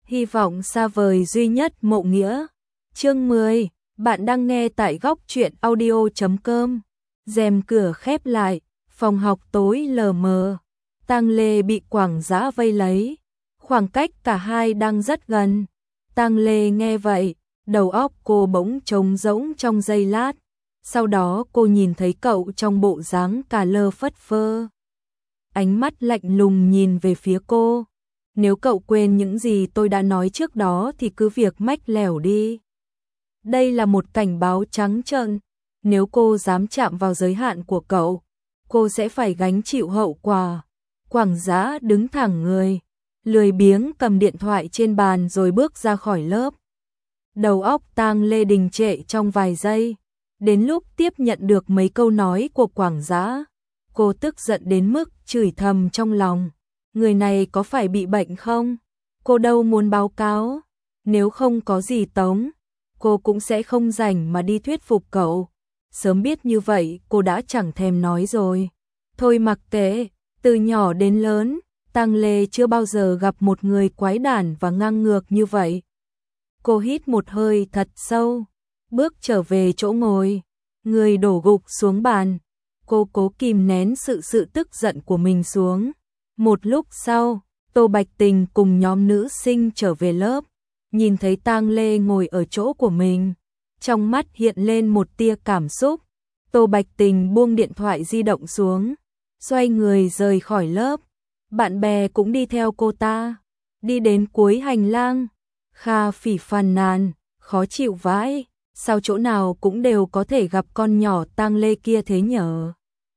Hy vọng xa vời duy nhất mộ nghĩa. Chương 10, bạn đang nghe tại góc truyện audio.com. Rèm cửa khép lại, phòng học tối lờ mờ. Tang Lê bị Quảng Dã vây lấy, khoảng cách cả hai đang rất gần. Tang Lê nghe vậy, đầu óc cô bỗng trống rỗng trong giây lát. Sau đó cô nhìn thấy cậu trong bộ dáng cà lơ phất phơ. Ánh mắt lạnh lùng nhìn về phía cô. Nếu cậu quên những gì tôi đã nói trước đó thì cứ việc mách lẻo đi. Đây là một cảnh báo trắng trợn. Nếu cô dám chạm vào giới hạn của cậu, cô sẽ phải gánh chịu hậu quả. Quảng Dã đứng thẳng người, lười biếng cầm điện thoại trên bàn rồi bước ra khỏi lớp. Đầu óc Tang Lê đình trệ trong vài giây. Đến lúc tiếp nhận được mấy câu nói của Quảng Dã, cô tức giận đến mức chửi thầm trong lòng. Người này có phải bị bệnh không? Cô đâu muốn báo cáo. Nếu không có gì tống, cô cũng sẽ không rảnh mà đi thuyết phục cậu. Sớm biết như vậy cô đã chẳng thèm nói rồi. Thôi mặc kệ, từ nhỏ đến lớn, Tang Lê chưa bao giờ gặp một người quái đản và ngang ngược như vậy. Cô hít một hơi thật sâu, bước trở về chỗ ngồi, người đổ gục xuống bàn. Cô cố kìm nén sự tức giận của mình xuống. Một lúc sau, Tô Bạch Tình cùng nhóm nữ sinh trở về lớp, nhìn thấy Tang Lê ngồi ở chỗ của mình, trong mắt hiện lên một tia cảm xúc. Tô Bạch Tình buông điện thoại di động xuống, xoay người rời khỏi lớp. Bạn bè cũng đi theo cô ta, đi đến cuối hành lang. Kha Phỉ phàn nàn, khó chịu vãi, sao chỗ nào cũng đều có thể gặp con nhỏ Tang Lê kia thế nhở?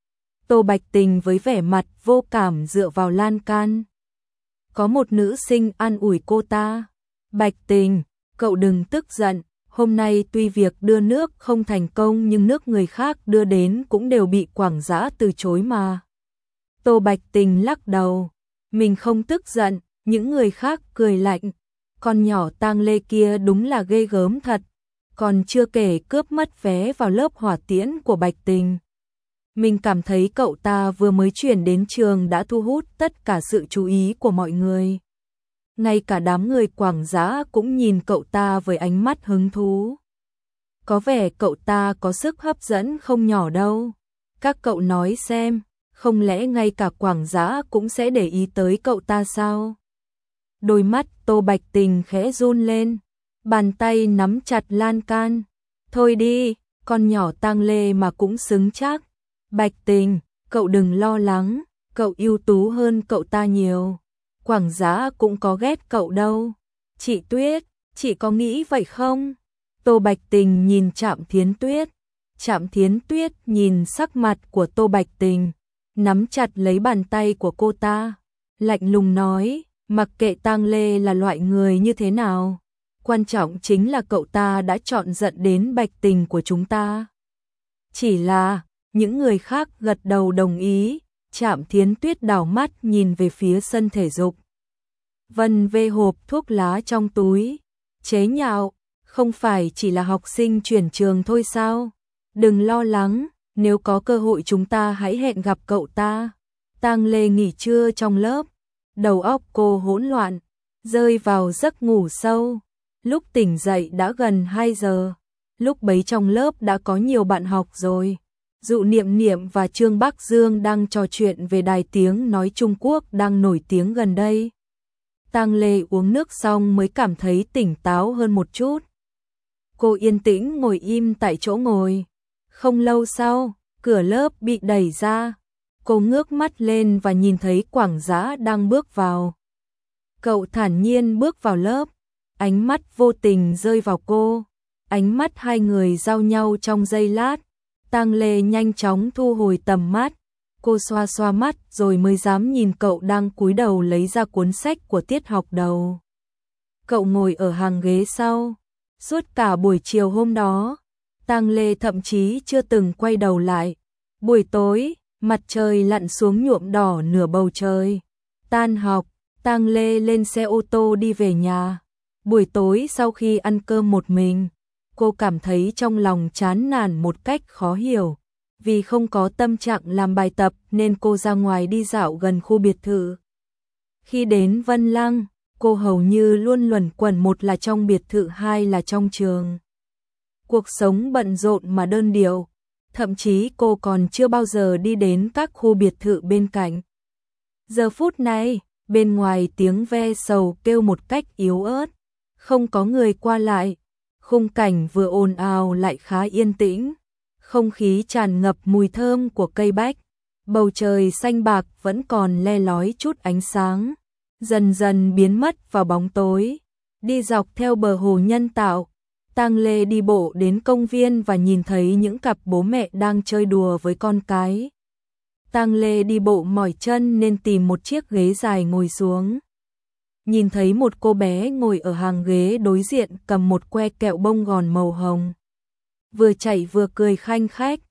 Tô Bạch Tình với vẻ mặt vô cảm dựa vào lan can. Có một nữ sinh an ủi cô ta. Bạch Tình, cậu đừng tức giận, hôm nay tuy việc đưa nước không thành công nhưng nước người khác đưa đến cũng đều bị Quảng Dã từ chối mà. Tô Bạch Tình lắc đầu, mình không tức giận, những người khác cười lạnh. Con nhỏ Tang Lê kia đúng là ghê gớm thật, còn chưa kể cướp mất vé vào lớp hỏa tiễn của Bạch Tình. Mình cảm thấy cậu ta vừa mới chuyển đến trường đã thu hút tất cả sự chú ý của mọi người. Ngay cả đám người Quảng Dã cũng nhìn cậu ta với ánh mắt hứng thú. Có vẻ cậu ta có sức hấp dẫn không nhỏ đâu. Các cậu nói xem, không lẽ ngay cả Quảng Dã cũng sẽ để ý tới cậu ta sao? Đôi mắt Tô Bạch Tình khẽ run lên, bàn tay nắm chặt lan can. Thôi đi, con nhỏ Tang Lê mà cũng xứng chắc. Bạch Tình, cậu đừng lo lắng, cậu ưu tú hơn cậu ta nhiều. Quảng Dã cũng có ghét cậu đâu. Chị Tuyết, chị có nghĩ vậy không? Tô Bạch Tình nhìn Trạm Thiến Tuyết. Trạm Thiến Tuyết nhìn sắc mặt của Tô Bạch Tình, nắm chặt lấy bàn tay của cô ta, lạnh lùng nói, mặc kệ Tang Lê là loại người như thế nào, quan trọng chính là cậu ta đã chọn giận đến Bạch Tình của chúng ta. Chỉ là, những người khác gật đầu đồng ý. Trạm Thiến Tuyết đảo mắt nhìn về phía sân thể dục. Vân vê hộp thuốc lá trong túi, chế nhạo, không phải chỉ là học sinh chuyển trường thôi sao? Đừng lo lắng, nếu có cơ hội chúng ta hãy hẹn gặp cậu ta. Tang Lê nghỉ trưa trong lớp, đầu óc cô hỗn loạn, rơi vào giấc ngủ sâu. Lúc tỉnh dậy đã gần 2 giờ, lúc bấy trong lớp đã có nhiều bạn học rồi. Dụ Niệm Niệm và Trương Bắc Dương đang trò chuyện về đài tiếng nói Trung Quốc đang nổi tiếng gần đây. Tang Lê uống nước xong mới cảm thấy tỉnh táo hơn một chút. Cô yên tĩnh ngồi im tại chỗ ngồi. Không lâu sau, cửa lớp bị đẩy ra. Cô ngước mắt lên và nhìn thấy Quảng Dã đang bước vào. Cậu thản nhiên bước vào lớp, ánh mắt vô tình rơi vào cô. Ánh mắt hai người giao nhau trong giây lát. Tang Lê nhanh chóng thu hồi tầm mắt, cô xoa xoa mắt rồi mới dám nhìn cậu đang cúi đầu lấy ra cuốn sách của tiết học đầu. Cậu ngồi ở hàng ghế sau, suốt cả buổi chiều hôm đó, Tang Lê thậm chí chưa từng quay đầu lại. Buổi tối, mặt trời lặn xuống nhuộm đỏ nửa bầu trời. Tan học, Tang Lê lên xe ô tô đi về nhà. Buổi tối sau khi ăn cơm một mình, cô cảm thấy trong lòng chán nản một cách khó hiểu. Vì không có tâm trạng làm bài tập nên cô ra ngoài đi dạo gần khu biệt thự. Khi đến Vân Lăng, cô hầu như luôn luẩn quẩn, một là trong biệt thự, hai là trong trường. Cuộc sống bận rộn mà đơn điệu, thậm chí cô còn chưa bao giờ đi đến các khu biệt thự bên cạnh. Giờ phút này, bên ngoài tiếng ve sầu kêu một cách yếu ớt, không có người qua lại, khung cảnh vừa ồn ào lại khá yên tĩnh, không khí tràn ngập mùi thơm của cây bách, bầu trời xanh bạc vẫn còn le lói chút ánh sáng, dần dần biến mất vào bóng tối. Đi dọc theo bờ hồ nhân tạo, Tang Lê đi bộ đến công viên và nhìn thấy những cặp bố mẹ đang chơi đùa với con cái. Tang Lê đi bộ mỏi chân nên tìm một chiếc ghế dài ngồi xuống. Nhìn thấy một cô bé ngồi ở hàng ghế đối diện cầm một que kẹo bông gòn màu hồng. Vừa chạy vừa cười khanh khách.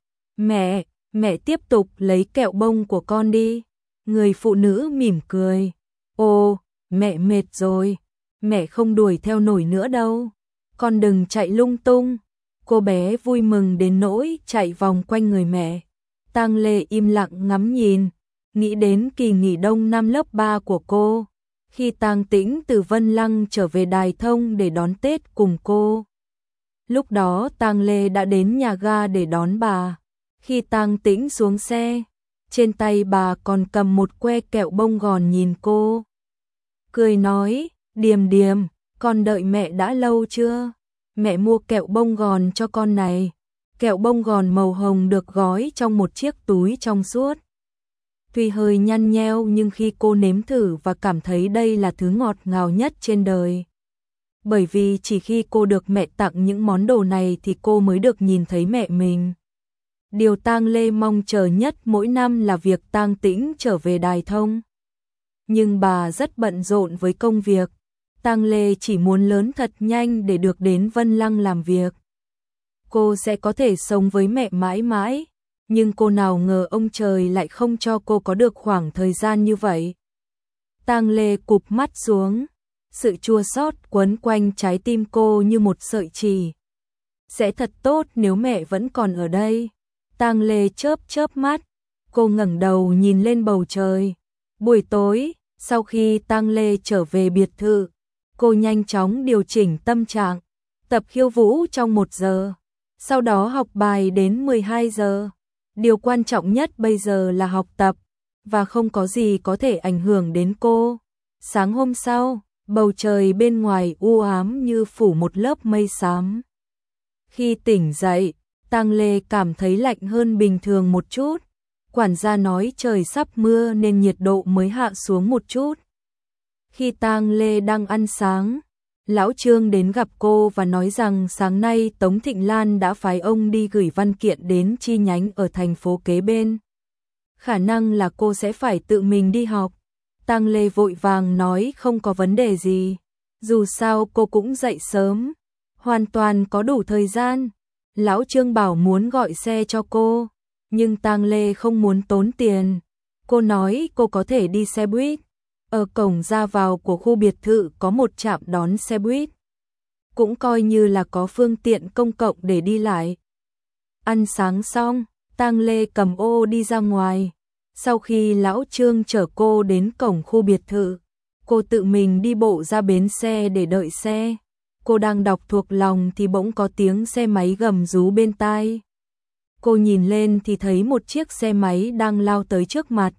Mẹ tiếp tục lấy kẹo bông của con đi. Người phụ nữ mỉm cười. Ồ, mẹ mệt rồi. Mẹ không đuổi theo nổi nữa đâu. Con đừng chạy lung tung. Cô bé vui mừng đến nỗi chạy vòng quanh người mẹ. Tang Lê im lặng ngắm nhìn, nghĩ đến kỳ nghỉ đông năm lớp 3 của cô, khi Tang Tĩnh từ Vân Lăng trở về Đài Thông để đón Tết cùng cô. Lúc đó Tang Lê đã đến nhà ga để đón bà. Khi Tang Tĩnh xuống xe, trên tay bà còn cầm một que kẹo bông gòn nhìn cô. Cười nói, Điềm Điềm, con đợi mẹ đã lâu chưa? Mẹ mua kẹo bông gòn cho con này. Kẹo bông gòn màu hồng được gói trong một chiếc túi trong suốt. Tuy hơi nhăn nheo nhưng khi cô nếm thử và cảm thấy đây là thứ ngọt ngào nhất trên đời. Bởi vì chỉ khi cô được mẹ tặng những món đồ này thì cô mới được nhìn thấy mẹ mình. Điều Tang Lê mong chờ nhất mỗi năm là việc Tang Tĩnh trở về Đài Thông. Nhưng bà rất bận rộn với công việc. Tang Lê chỉ muốn lớn thật nhanh để được đến Vân Lăng làm việc. Cô sẽ có thể sống với mẹ mãi mãi, nhưng cô nào ngờ ông trời lại không cho cô có được khoảng thời gian như vậy. Tang Lê cụp mắt xuống, sự chua xót quấn quanh trái tim cô như một sợi chỉ. Sẽ thật tốt nếu mẹ vẫn còn ở đây. Tang Lê chớp chớp mắt, cô ngẩng đầu nhìn lên bầu trời. Buổi tối, sau khi Tang Lê trở về biệt thự, cô nhanh chóng điều chỉnh tâm trạng, tập khiêu vũ trong 1 giờ. Sau đó học bài đến 12 giờ. Điều quan trọng nhất bây giờ là học tập, và không có gì có thể ảnh hưởng đến cô. Sáng hôm sau, bầu trời bên ngoài u ám như phủ một lớp mây xám. Khi tỉnh dậy, Tang Lê cảm thấy lạnh hơn bình thường một chút. Quản gia nói trời sắp mưa nên nhiệt độ mới hạ xuống một chút. Khi Tang Lê đang ăn sáng, Lão Trương đến gặp cô và nói rằng sáng nay Tống Thịnh Lan đã phái ông đi gửi văn kiện đến chi nhánh ở thành phố kế bên. Khả năng là cô sẽ phải tự mình đi học. Tang Lê vội vàng nói không có vấn đề gì. Dù sao cô cũng dậy sớm, hoàn toàn có đủ thời gian. Lão Trương bảo muốn gọi xe cho cô, nhưng Tang Lê không muốn tốn tiền. Cô nói cô có thể đi xe buýt. Ở cổng ra vào của khu biệt thự có một trạm đón xe buýt. Cũng coi như là có phương tiện công cộng để đi lại. Ăn sáng xong, Tang Lê cầm ô đi ra ngoài. Sau khi Lão Trương chở cô đến cổng khu biệt thự, cô tự mình đi bộ ra bến xe để đợi xe. Cô đang đọc thuộc lòng thì bỗng có tiếng xe máy gầm rú bên tai. Cô nhìn lên thì thấy một chiếc xe máy đang lao tới trước mặt.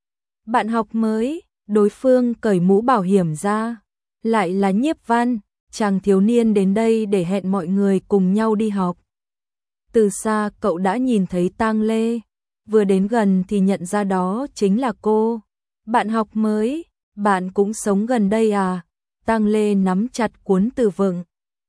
Bạn học mới. Đối phương cởi mũ bảo hiểm ra, lại là Nhiếp Văn, chàng thiếu niên đến đây để hẹn mọi người cùng nhau đi học. Từ xa cậu đã nhìn thấy Tang Lê, vừa đến gần thì nhận ra đó chính là cô. Bạn học mới, bạn cũng sống gần đây à? Tang Lê nắm chặt cuốn từ vựng.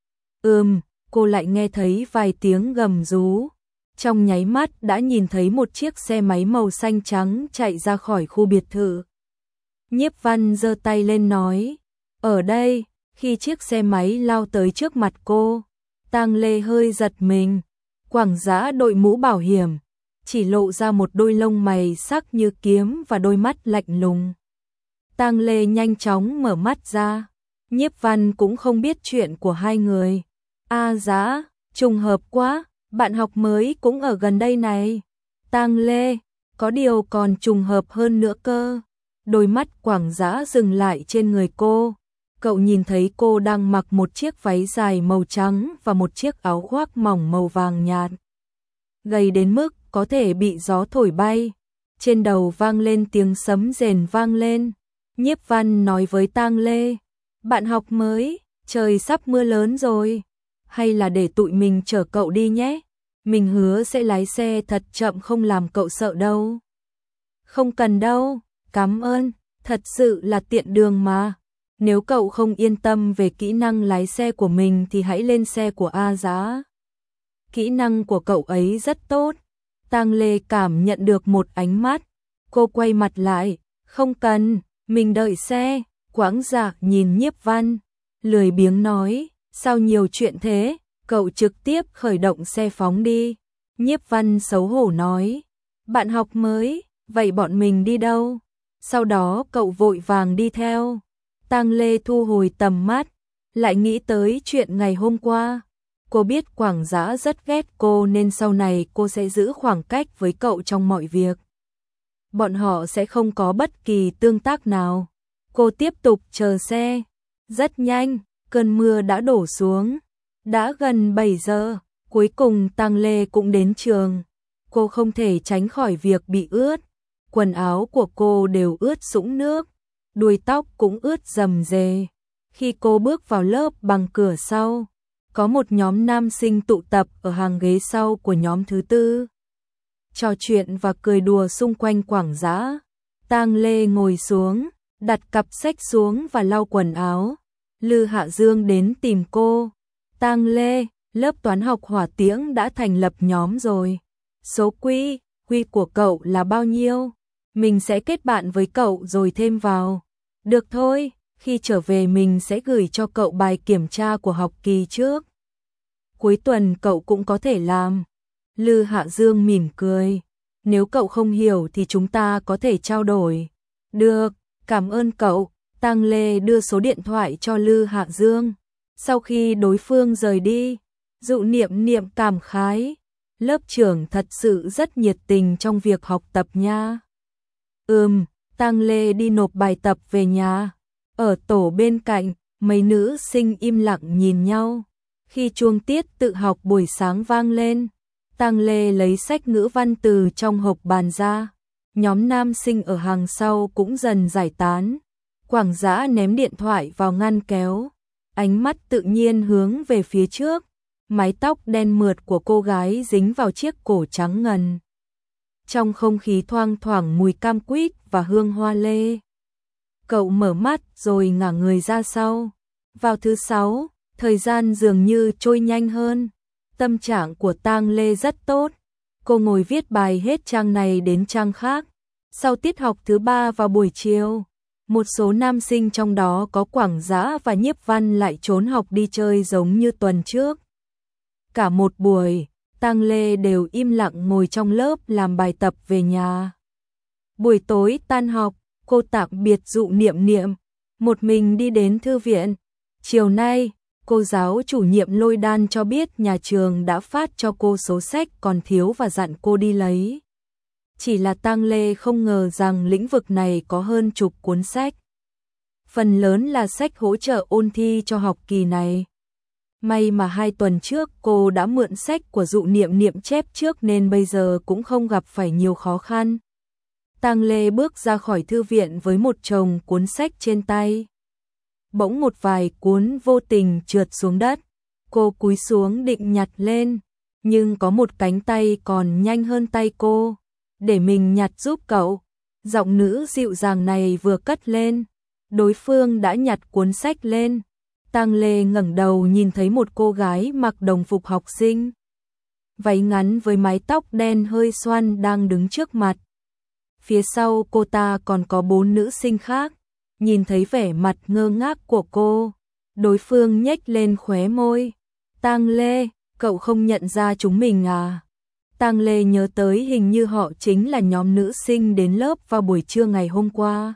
Cô lại nghe thấy vài tiếng gầm rú. Trong nháy mắt đã nhìn thấy một chiếc xe máy màu xanh trắng chạy ra khỏi khu biệt thự. Nhiếp Văn giơ tay lên nói, ở đây. Khi chiếc xe máy lao tới trước mặt cô, Tang Lê hơi giật mình. Quảng Dã đội mũ bảo hiểm, chỉ lộ ra một đôi lông mày sắc như kiếm và đôi mắt lạnh lùng. Tang Lê nhanh chóng mở mắt ra. Nhiếp Văn cũng không biết chuyện của hai người. Dã, trùng hợp quá, bạn học mới cũng ở gần đây này. Tang Lê, có điều còn trùng hợp hơn nữa cơ. Đôi mắt Quảng Dã dừng lại trên người cô. Cậu nhìn thấy cô đang mặc một chiếc váy dài màu trắng và một chiếc áo khoác mỏng màu vàng nhạt. Gầy đến mức có thể bị gió thổi bay. Trên đầu vang lên tiếng sấm rền vang lên. Nhiếp Văn nói với Tang Lê, bạn học mới, trời sắp mưa lớn rồi. Hay là để tụi mình chở cậu đi nhé. Mình hứa sẽ lái xe thật chậm không làm cậu sợ đâu. Không cần đâu, cảm ơn, thật sự là tiện đường mà. Nếu cậu không yên tâm về kỹ năng lái xe của mình thì hãy lên xe của A Giá. Kỹ năng của cậu ấy rất tốt. Tang Lê cảm nhận được một ánh mắt. Cô quay mặt lại, không cần, mình đợi xe. Quãng Dạ nhìn Nhiếp Văn, lười biếng nói, sao nhiều chuyện thế, cậu trực tiếp khởi động xe phóng đi. Nhiếp Văn xấu hổ nói, bạn học mới, vậy bọn mình đi đâu? Sau đó cậu vội vàng đi theo. Tang Lê thu hồi tầm mắt, lại nghĩ tới chuyện ngày hôm qua. Cô biết Quảng Dã rất ghét cô nên sau này cô sẽ giữ khoảng cách với cậu trong mọi việc. Bọn họ sẽ không có bất kỳ tương tác nào. Cô tiếp tục chờ xe. Rất nhanh, cơn mưa đã đổ xuống. Đã gần 7 giờ, cuối cùng Tang Lê cũng đến trường. Cô không thể tránh khỏi việc bị ướt. Quần áo của cô đều ướt sũng nước, đuôi tóc cũng ướt rầm rề. Khi cô bước vào lớp bằng cửa sau, có một nhóm nam sinh tụ tập ở hàng ghế sau của nhóm thứ tư. Trò chuyện và cười đùa xung quanh Quảng Dã. Tang Lê ngồi xuống, đặt cặp sách xuống và lau quần áo. Lư Hạ Dương đến tìm cô. Tang Lê, lớp toán học hỏa tiễn đã thành lập nhóm rồi. Số quy của cậu là bao nhiêu? Mình sẽ kết bạn với cậu rồi thêm vào. Được thôi, khi trở về mình sẽ gửi cho cậu bài kiểm tra của học kỳ trước. Cuối tuần cậu cũng có thể làm. Lư Hạ Dương mỉm cười. Nếu cậu không hiểu thì chúng ta có thể trao đổi. Được, cảm ơn cậu. Tang Lê đưa số điện thoại cho Lư Hạ Dương. Sau khi đối phương rời đi, Dụ Niệm Niệm cảm khái. Lớp trưởng thật sự rất nhiệt tình trong việc học tập nha. Tang Lê đi nộp bài tập về nhà. Ở tổ bên cạnh, mấy nữ sinh im lặng nhìn nhau. Khi chuông tiết tự học buổi sáng vang lên, Tang Lê lấy sách ngữ văn từ trong hộp bàn ra. Nhóm nam sinh ở hàng sau cũng dần giải tán. Quảng Dã ném điện thoại vào ngăn kéo. Ánh mắt tự nhiên hướng về phía trước. Mái tóc đen mượt của cô gái dính vào chiếc cổ trắng ngần. Trong không khí thoang thoảng mùi cam quýt và hương hoa lê. Cậu mở mắt rồi ngả người ra sau. Vào thứ 6, thời gian dường như trôi nhanh hơn. Tâm trạng của Tang Lê rất tốt. Cô ngồi viết bài hết trang này đến trang khác. Sau tiết học thứ 3 vào buổi chiều, một số nam sinh trong đó có Quảng Dã và Nhiếp Văn lại trốn học đi chơi giống như tuần trước. Cả một buổi, Tang Lê đều im lặng ngồi trong lớp làm bài tập về nhà. Buổi tối tan học, cô tạm biệt Dụ Niệm Niệm, một mình đi đến thư viện. Chiều nay, cô giáo chủ nhiệm Lôi Đan cho biết nhà trường đã phát cho cô số sách còn thiếu và dặn cô đi lấy. Chỉ là Tang Lê không ngờ rằng lĩnh vực này có hơn chục cuốn sách. Phần lớn là sách hỗ trợ ôn thi cho học kỳ này. May mà 2 tuần trước cô đã mượn sách của Dụ Niệm Niệm chép trước nên bây giờ cũng không gặp phải nhiều khó khăn. Tang Lê bước ra khỏi thư viện với một chồng cuốn sách trên tay. Bỗng một vài cuốn vô tình trượt xuống đất. Cô cúi xuống định nhặt lên, nhưng có một cánh tay còn nhanh hơn tay cô. Để mình nhặt giúp cậu. Giọng nữ dịu dàng này vừa cất lên, đối phương đã nhặt cuốn sách lên. Tang Lê ngẩng đầu nhìn thấy một cô gái mặc đồng phục học sinh, váy ngắn với mái tóc đen hơi xoăn đang đứng trước mặt. Phía sau cô ta còn có 4 nữ sinh khác. Nhìn thấy vẻ mặt ngơ ngác của cô, đối phương nhếch lên khóe môi. Tang Lê, cậu không nhận ra chúng mình à? Tang Lê nhớ tới hình như họ chính là nhóm nữ sinh đến lớp vào buổi trưa ngày hôm qua.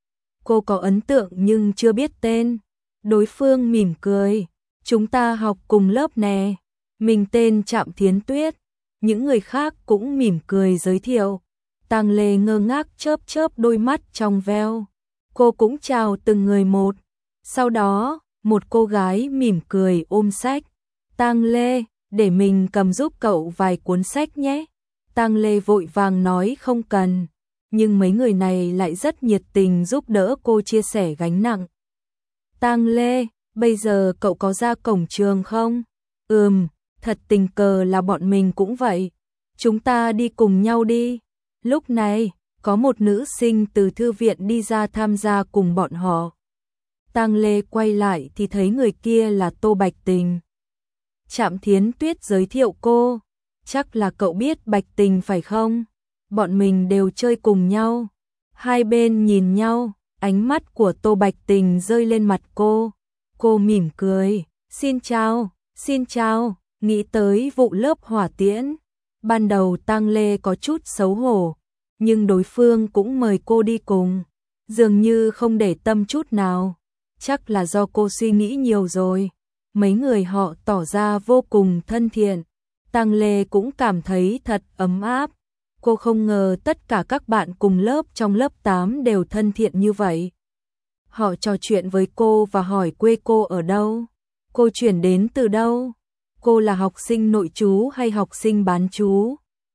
Cô có ấn tượng nhưng chưa biết tên. Đối phương mỉm cười. Chúng ta học cùng lớp nè. Mình tên Trạm Thiến Tuyết. Những người khác cũng mỉm cười giới thiệu. Tang Lê ngơ ngác chớp chớp đôi mắt trong veo. Cô cũng chào từng người một. Sau đó, một cô gái mỉm cười ôm sách. Tang Lê, để mình cầm giúp cậu vài cuốn sách nhé. Tang Lê vội vàng nói không cần, nhưng mấy người này lại rất nhiệt tình giúp đỡ cô chia sẻ gánh nặng. Tang Lê, bây giờ cậu có ra cổng trường không? Thật tình cờ là bọn mình cũng vậy. Chúng ta đi cùng nhau đi. Lúc này, có một nữ sinh từ thư viện đi ra tham gia cùng bọn họ. Tang Lê quay lại thì thấy người kia là Tô Bạch Tình. Trạm Thiến Tuyết giới thiệu cô. Chắc là cậu biết Bạch Tình phải không? Bọn mình đều chơi cùng nhau. Hai bên nhìn nhau, ánh mắt của Tô Bạch Tình rơi lên mặt cô. Cô mỉm cười, xin chào, nghĩ tới vụ lớp hỏa tiễn. Ban đầu Tang Lê có chút xấu hổ, nhưng đối phương cũng mời cô đi cùng, dường như không để tâm chút nào. Chắc là do cô suy nghĩ nhiều rồi. Mấy người họ tỏ ra vô cùng thân thiện. Tang Lê cũng cảm thấy thật ấm áp. Cô không ngờ tất cả các bạn cùng lớp trong lớp 8 đều thân thiện như vậy. Họ trò chuyện với cô và hỏi quê cô ở đâu. Cô chuyển đến từ đâu? Cô là học sinh nội trú hay học sinh bán trú?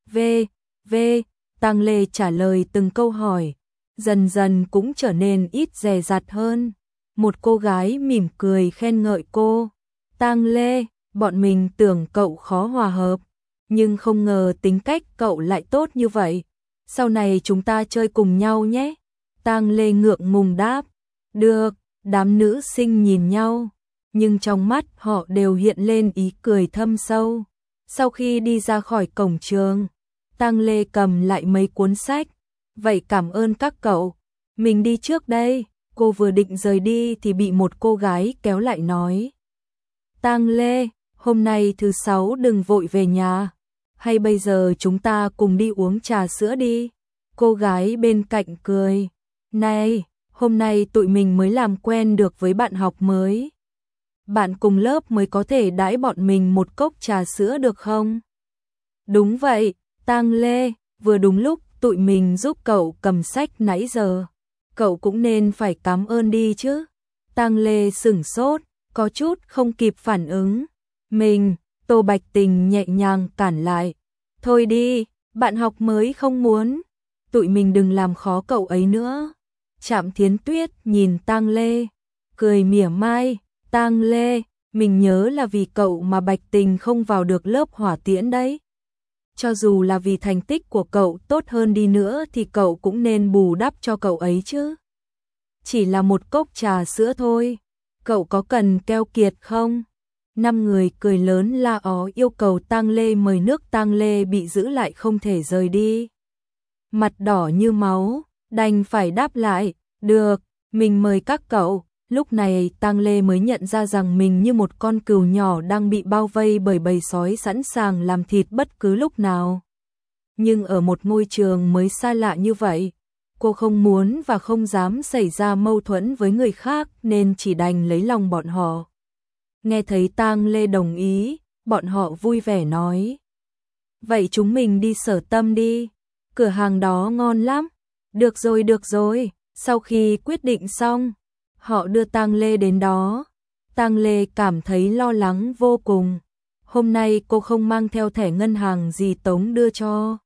Tang Lê trả lời từng câu hỏi, dần dần cũng trở nên ít dè dặt hơn. Một cô gái mỉm cười khen ngợi cô. Tang Lê, bọn mình tưởng cậu khó hòa hợp, nhưng không ngờ tính cách cậu lại tốt như vậy. Sau này chúng ta chơi cùng nhau nhé. Tang Lê ngượng ngùng đáp. Được, đám nữ sinh nhìn nhau, nhưng trong mắt họ đều hiện lên ý cười thâm sâu. Sau khi đi ra khỏi cổng trường, Tang Lê cầm lại mấy cuốn sách. Vậy cảm ơn các cậu, mình đi trước đây. Cô vừa định rời đi thì bị một cô gái kéo lại nói. Tang Lê, hôm nay thứ 6 đừng vội về nhà. Hay bây giờ chúng ta cùng đi uống trà sữa đi. Cô gái bên cạnh cười. Này, hôm nay tụi mình mới làm quen được với bạn học mới. Bạn cùng lớp mới có thể đãi bọn mình một cốc trà sữa được không? Đúng vậy, Tang Lê, vừa đúng lúc tụi mình giúp cậu cầm sách nãy giờ. Cậu cũng nên phải cảm ơn đi chứ. Tang Lê sửng sốt, có chút không kịp phản ứng. Tô Bạch Tình nhẹ nhàng cản lại. Thôi đi, bạn học mới không muốn. Tụi mình đừng làm khó cậu ấy nữa. Trạm Thiến Tuyết nhìn Tang Lê, cười mỉa mai. Tang Lê, mình nhớ là vì cậu mà Bạch Tình không vào được lớp hỏa tiễn đấy. Cho dù là vì thành tích của cậu tốt hơn đi nữa thì cậu cũng nên bù đắp cho cậu ấy chứ. Chỉ là một cốc trà sữa thôi, cậu có cần keo kiệt không? 5 người cười lớn la ó yêu cầu Tang Lê mời nước. Tang Lê bị giữ lại không thể rời đi. Mặt đỏ như máu, đành phải đáp lại, được, mình mời các cậu. Lúc này Tang Lê mới nhận ra rằng mình như một con cừu nhỏ đang bị bao vây bởi bầy sói sẵn sàng làm thịt bất cứ lúc nào. Nhưng ở một ngôi trường mới xa lạ như vậy, cô không muốn và không dám xảy ra mâu thuẫn với người khác nên chỉ đành lấy lòng bọn họ. Nghe thấy Tang Lê đồng ý, bọn họ vui vẻ nói. Vậy chúng mình đi Sở Tâm đi, cửa hàng đó ngon lắm. Được rồi, sau khi quyết định xong, họ đưa Tang Lê đến đó. Tang Lê cảm thấy lo lắng vô cùng. Hôm nay cô không mang theo thẻ ngân hàng dì Tống đưa cho.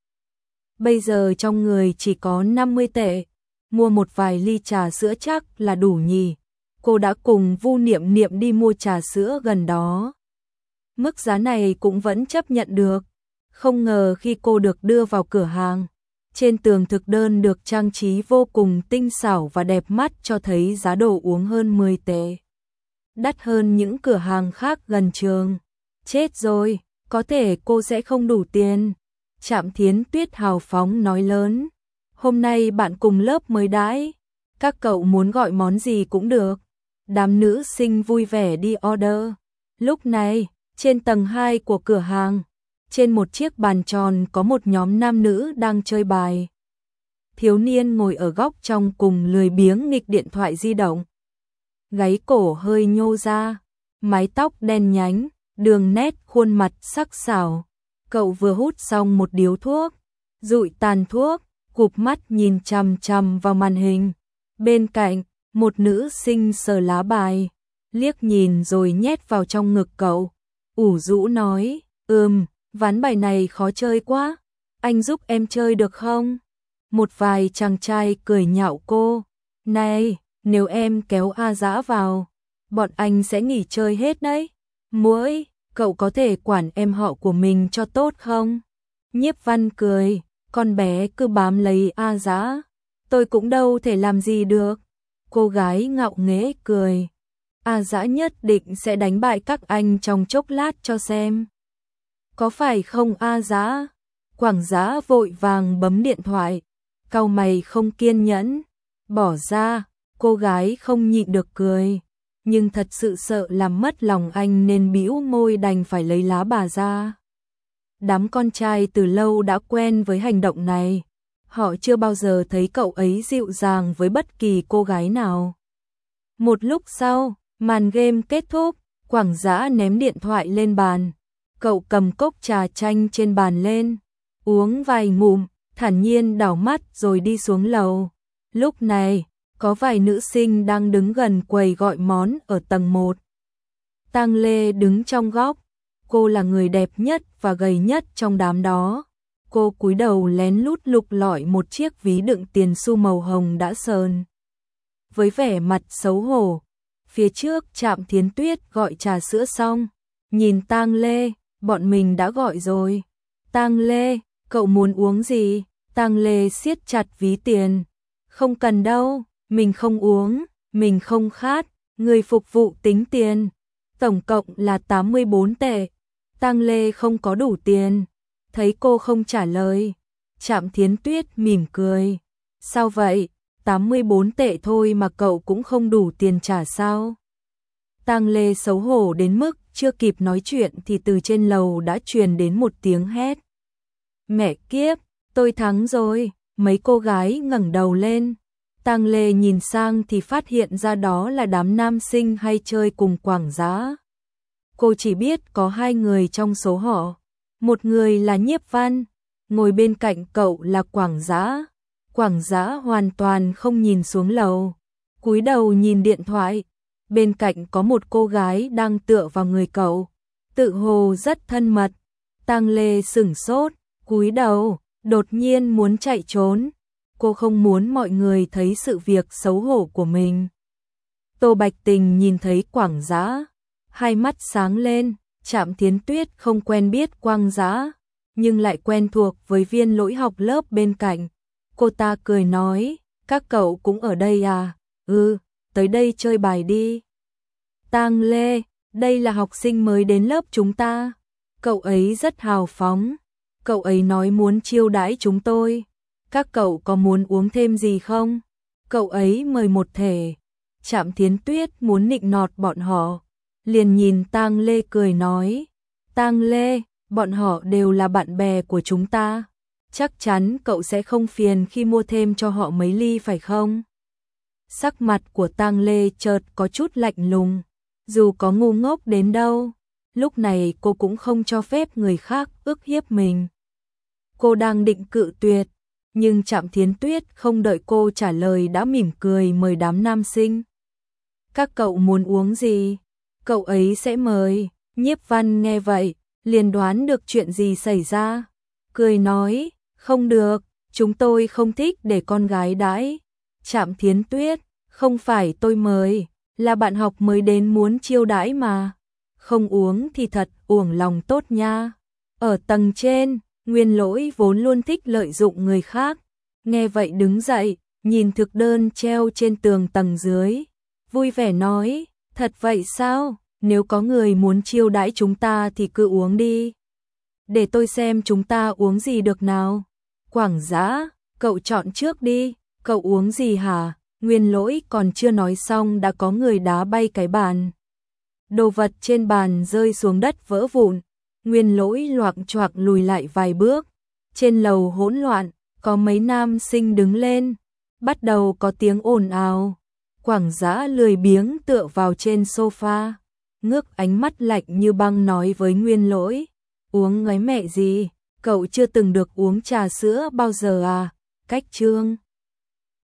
Bây giờ trong người chỉ có 50 tệ, mua một vài ly trà sữa chắc là đủ nhỉ. Cô đã cùng Vu Niệm Niệm đi mua trà sữa gần đó. Mức giá này cũng vẫn chấp nhận được. Không ngờ khi cô được đưa vào cửa hàng, trên tường thực đơn được trang trí vô cùng tinh xảo và đẹp mắt cho thấy giá đồ uống hơn 10 tệ. Đắt hơn những cửa hàng khác gần trường. Chết rồi, có thể cô sẽ không đủ tiền. Trạm Thiến Tuyết hào phóng nói lớn. Hôm nay bạn cùng lớp mới đãi, các cậu muốn gọi món gì cũng được. Đám nữ sinh vui vẻ đi order. Lúc này, trên tầng 2 của cửa hàng, trên một chiếc bàn tròn có một nhóm nam nữ đang chơi bài. Thiếu niên ngồi ở góc trong cùng lười biếng nghịch điện thoại di động. Gáy cổ hơi nhô ra, mái tóc đen nhánh, đường nét khuôn mặt sắc sảo. Cậu vừa hút xong một điếu thuốc, dụi tàn thuốc, cụp mắt nhìn chằm chằm vào màn hình. Bên cạnh, Một nữ sinh sờ lá bài, liếc nhìn rồi nhét vào trong ngực cậu. Ủ rũ nói, ván bài này khó chơi quá, anh giúp em chơi được không? Một vài chàng trai cười nhạo cô, này, nếu em kéo A Dã vào, bọn anh sẽ nghỉ chơi hết đấy. Muội, cậu có thể quản em họ của mình cho tốt không? Nhiếp Văn cười, con bé cứ bám lấy A Dã, tôi cũng đâu thể làm gì được. Cô gái ngạo nghễ cười, A Dã nhất định sẽ đánh bại các anh trong chốc lát cho xem. Có phải không A Dã? Quảng Dã vội vàng bấm điện thoại, cau mày không kiên nhẫn, bỏ ra, cô gái không nhịn được cười, nhưng thật sự sợ làm mất lòng anh nên bĩu môi đành phải lấy lá bà ra. Đám con trai từ lâu đã quen với hành động này, họ chưa bao giờ thấy cậu ấy dịu dàng với bất kỳ cô gái nào. Một lúc sau, màn game kết thúc, Quảng Dã ném điện thoại lên bàn, cậu cầm cốc trà chanh trên bàn lên, uống vài ngụm, thản nhiên đảo mắt rồi đi xuống lầu. Lúc này, có vài nữ sinh đang đứng gần quầy gọi món ở tầng 1. Tang Lê đứng trong góc, cô là người đẹp nhất và gầy nhất trong đám đó. Cô cúi đầu lén lút lục lọi một chiếc ví đựng tiền xu màu hồng đã sờn. Với vẻ mặt xấu hổ, phía trước Trạm Thiến Tuyết gọi trà sữa xong, nhìn Tang Lê, bọn mình đã gọi rồi. Tang Lê, cậu muốn uống gì? Tang Lê siết chặt ví tiền. Không cần đâu, mình không uống, mình không khát, người phục vụ tính tiền. Tổng cộng là 84 tệ. Tang Lê không có đủ tiền. Thấy cô không trả lời, Trạm Thiến Tuyết mỉm cười. Sao vậy? 84 tệ thôi mà cậu cũng không đủ tiền trả sao? Tang Lê xấu hổ đến mức chưa kịp nói chuyện thì từ trên lầu đã truyền đến một tiếng hét. Mẹ kiếp, tôi thắng rồi. Mấy cô gái ngẩng đầu lên. Tang Lê nhìn sang thì phát hiện ra đó là đám nam sinh hay chơi cùng Quảng Dã. Cô chỉ biết có 2 người trong số họ. Một người là Nhiếp Văn, ngồi bên cạnh cậu là Quảng Dã. Quảng Dã hoàn toàn không nhìn xuống lầu, cúi đầu nhìn điện thoại. Bên cạnh có một cô gái đang tựa vào người cậu, tự hồ rất thân mật. Tang Lê sửng sốt, cúi đầu, đột nhiên muốn chạy trốn. Cô không muốn mọi người thấy sự việc xấu hổ của mình. Tô Bạch Tình nhìn thấy Quảng Dã, hai mắt sáng lên. Trạm Thiến Tuyết không quen biết Quảng Dã, nhưng lại quen thuộc với Viên Lỗi học lớp bên cạnh. Cô ta cười nói, các cậu cũng ở đây à? Tới đây chơi bài đi. Tang Lê, đây là học sinh mới đến lớp chúng ta. Cậu ấy rất hào phóng. Cậu ấy nói muốn chiêu đãi chúng tôi. Các cậu có muốn uống thêm gì không? Cậu ấy mời một thể. Trạm Thiến Tuyết muốn nịnh nọt bọn họ, liền nhìn Tang Lê cười nói, Tang Lê, bọn họ đều là bạn bè của chúng ta. Chắc chắn cậu sẽ không phiền khi mua thêm cho họ mấy ly phải không? Sắc mặt của Tang Lê chợt có chút lạnh lùng. Dù có ngu ngốc đến đâu, lúc này cô cũng không cho phép người khác ức hiếp mình. Cô đang định cự tuyệt, nhưng Trạm Thiến Tuyết không đợi cô trả lời đã mỉm cười mời đám nam sinh. Các cậu muốn uống gì? Cậu ấy sẽ mời. Nhiếp Văn nghe vậy, liền đoán được chuyện gì xảy ra. Cười nói, không được, chúng tôi không thích để con gái đãi. Trạm Thiến Tuyết, không phải tôi mời, là bạn học mới đến muốn chiêu đãi mà. Không uống thì thật uổng lòng tốt nha. Ở tầng trên, Nguyên Lỗi vốn luôn thích lợi dụng người khác. Nghe vậy đứng dậy, nhìn thực đơn treo trên tường tầng dưới. Vui vẻ nói, thật vậy sao? Nếu có người muốn chiêu đãi chúng ta thì cứ uống đi. Để tôi xem chúng ta uống gì được nào. Quảng Dã, cậu chọn trước đi. Cậu uống gì hả? Nguyên Lỗi còn chưa nói xong đã có người đá bay cái bàn. Đồ vật trên bàn rơi xuống đất vỡ vụn. Nguyên Lỗi loạng choạng lùi lại vài bước. Trên lầu hỗn loạn, có mấy nam sinh đứng lên. Bắt đầu có tiếng ồn ào. Quảng Dã lười biếng tựa vào trên sofa, ngước ánh mắt lạnh như băng nói với Nguyên Lỗi, uống cái mẹ gì, cậu chưa từng được uống trà sữa bao giờ à? Cách chương